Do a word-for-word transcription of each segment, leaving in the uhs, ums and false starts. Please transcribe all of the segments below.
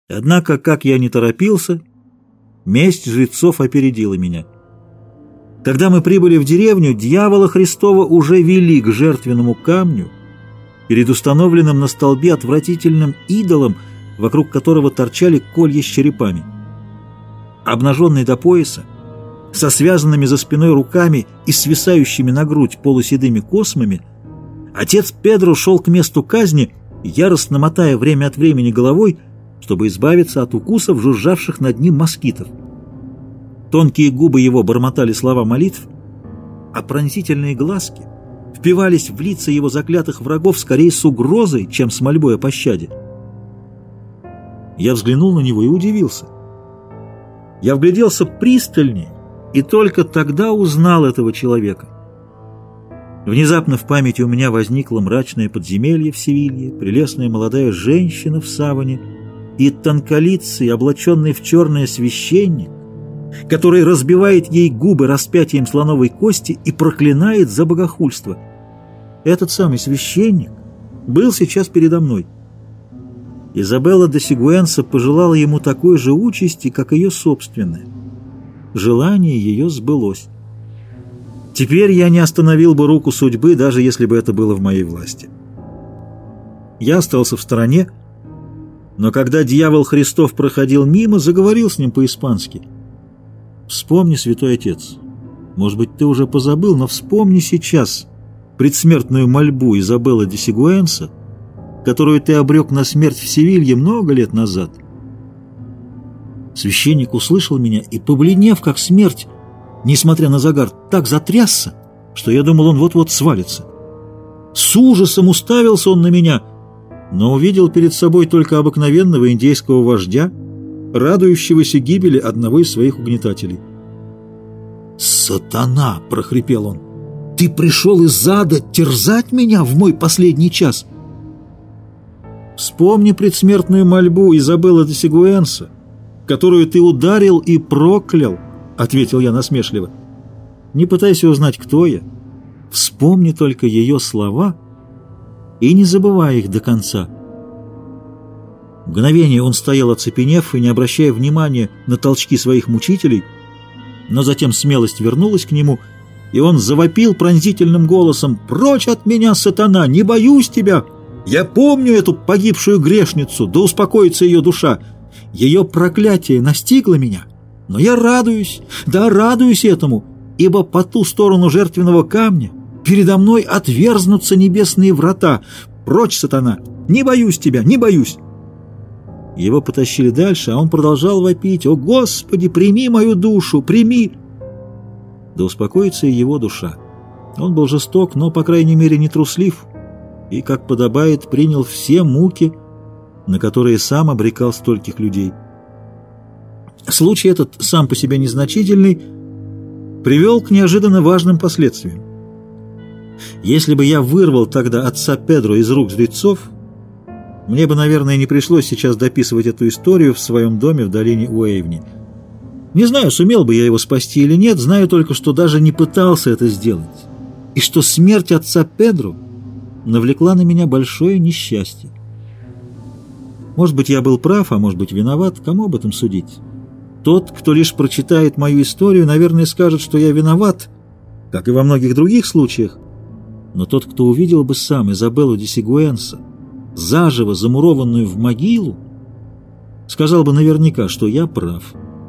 Однако, как я не торопился, месть жрецов опередила меня. Когда мы прибыли в деревню, дьявола Христова уже вели к жертвенному камню, перед установленным на столбе отвратительным идолом, вокруг которого торчали колья с черепами. Обнаженный до пояса, со связанными за спиной руками и свисающими на грудь полуседыми космами, отец Педро шел к месту казни, яростно мотая время от времени головой, чтобы избавиться от укусов, жужжавших над ним москитов. Тонкие губы его бормотали слова молитв, а пронзительные глазки впивались в лица его заклятых врагов скорее с угрозой, чем с мольбой о пощаде. Я взглянул на него и удивился. Я вгляделся пристальнее и только тогда узнал этого человека. Внезапно в памяти у меня возникло мрачное подземелье в Севилье, прелестная молодая женщина в саване и тонколицый, облаченный в черное священник, который разбивает ей губы распятием слоновой кости и проклинает за богохульство. Этот самый священник был сейчас передо мной. Изабелла де Сигуэнса пожелала ему такой же участи, как ее собственная. Желание ее сбылось. Теперь я не остановил бы руку судьбы, даже если бы это было в моей власти. Я остался в стороне, но когда дьявол Христов проходил мимо, заговорил с ним по-испански. «Вспомни, святой отец, может быть, ты уже позабыл, но вспомни сейчас предсмертную мольбу Изабеллы де Сигуэнса, которую ты обрек на смерть в Севилье много лет назад». Священник услышал меня и, побледнев как смерть, несмотря на загар, так затрясся, что я думал, он вот-вот свалится. С ужасом уставился он на меня, но увидел перед собой только обыкновенного индейского вождя, радующегося гибели одного из своих угнетателей. «Сатана!» — прохрипел он. «Ты пришел из ада терзать меня в мой последний час?» «Вспомни предсмертную мольбу Изабеллы де Сигуэнса, которую ты ударил и проклял», — ответил я насмешливо. «Не пытайся узнать, кто я. Вспомни только ее слова и не забывай их до конца». Мгновение он стоял оцепенев и не обращая внимания на толчки своих мучителей, но затем смелость вернулась к нему, и он завопил пронзительным голосом: «Прочь от меня, сатана! Не боюсь тебя! Я помню эту погибшую грешницу, да успокоится ее душа! Ее проклятие настигло меня, но я радуюсь, да радуюсь этому, ибо по ту сторону жертвенного камня передо мной отверзнутся небесные врата. Прочь, сатана! Не боюсь тебя, не боюсь!» Его потащили дальше, а он продолжал вопить: «О, Господи, прими мою душу, прими!» Да успокоится и его душа. Он был жесток, но, по крайней мере, не труслив, и, как подобает, принял все муки, на которые сам обрекал стольких людей. Случай этот, сам по себе незначительный, привел к неожиданно важным последствиям. Если бы я вырвал тогда отца Педро из рук жрецов, мне бы, наверное, не пришлось сейчас дописывать эту историю в своем доме в долине Уэйвни. Не знаю, сумел бы я его спасти или нет, знаю только, что даже не пытался это сделать, и что смерть отца Педро навлекла на меня большое несчастье. Может быть, я был прав, а может быть, виноват, кому об этом судить? Тот, кто лишь прочитает мою историю, наверное, скажет, что я виноват, как и во многих других случаях, но тот, кто увидел бы сам Изабеллу де Сигуэнса, заживо замурованную в могилу, сказал бы наверняка, что я прав.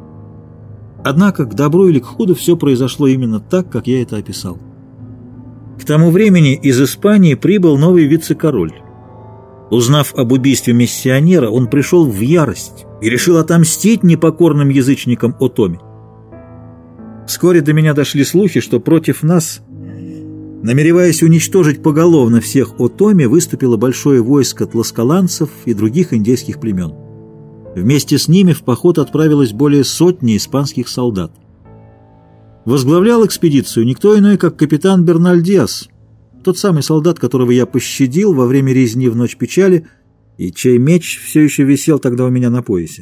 Однако, к добру или к худу, все произошло именно так, как я это описал. К тому времени из Испании прибыл новый вице-король. Узнав об убийстве миссионера, он пришел в ярость и решил отомстить непокорным язычникам Отоми. Вскоре до меня дошли слухи, что против нас, намереваясь уничтожить поголовно всех Отоми, выступило большое войско тласкаланцев и других индейских племен. Вместе с ними в поход отправилось более сотни испанских солдат. Возглавлял экспедицию никто иной, как капитан Берналь Диас, тот самый солдат, которого я пощадил во время резни в ночь печали и чей меч все еще висел тогда у меня на поясе.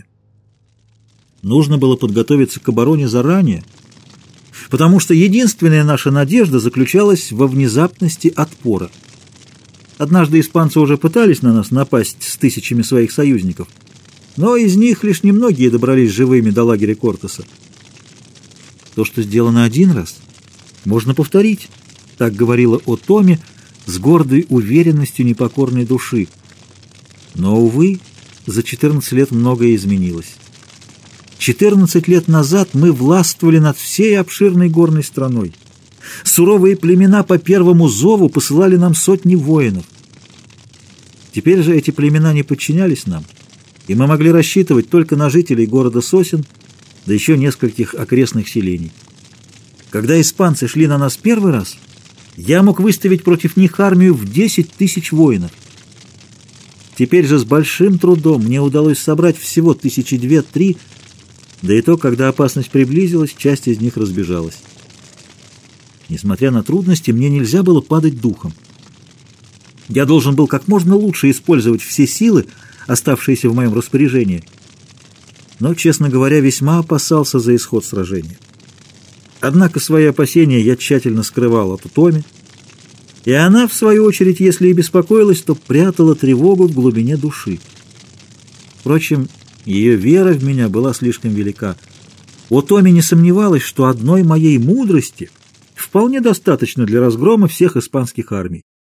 Нужно было подготовиться к обороне заранее, потому что единственная наша надежда заключалась во внезапности отпора. Однажды испанцы уже пытались на нас напасть с тысячами своих союзников, но из них лишь немногие добрались живыми до лагеря Кортеса. То, что сделано один раз, можно повторить, так говорила Отоми с гордой уверенностью непокорной души. Но, увы, за четырнадцать лет многое изменилось. четырнадцать лет назад мы властвовали над всей обширной горной страной. Суровые племена по первому зову посылали нам сотни воинов. Теперь же эти племена не подчинялись нам, и мы могли рассчитывать только на жителей города Сосен, да еще нескольких окрестных селений. Когда испанцы шли на нас первый раз, я мог выставить против них армию в десять тысяч воинов. Теперь же с большим трудом мне удалось собрать всего тысячи две-три, да и то, когда опасность приблизилась, часть из них разбежалась. Несмотря на трудности, мне нельзя было падать духом. Я должен был как можно лучше использовать все силы, оставшиеся в моем распоряжении. Но, честно говоря, весьма опасался за исход сражения. Однако свои опасения я тщательно скрывал от Утоми, и она, в свою очередь, если и беспокоилась, то прятала тревогу в глубине души. Впрочем, ее вера в меня была слишком велика. Утоми не сомневалась, что одной моей мудрости вполне достаточно для разгрома всех испанских армий.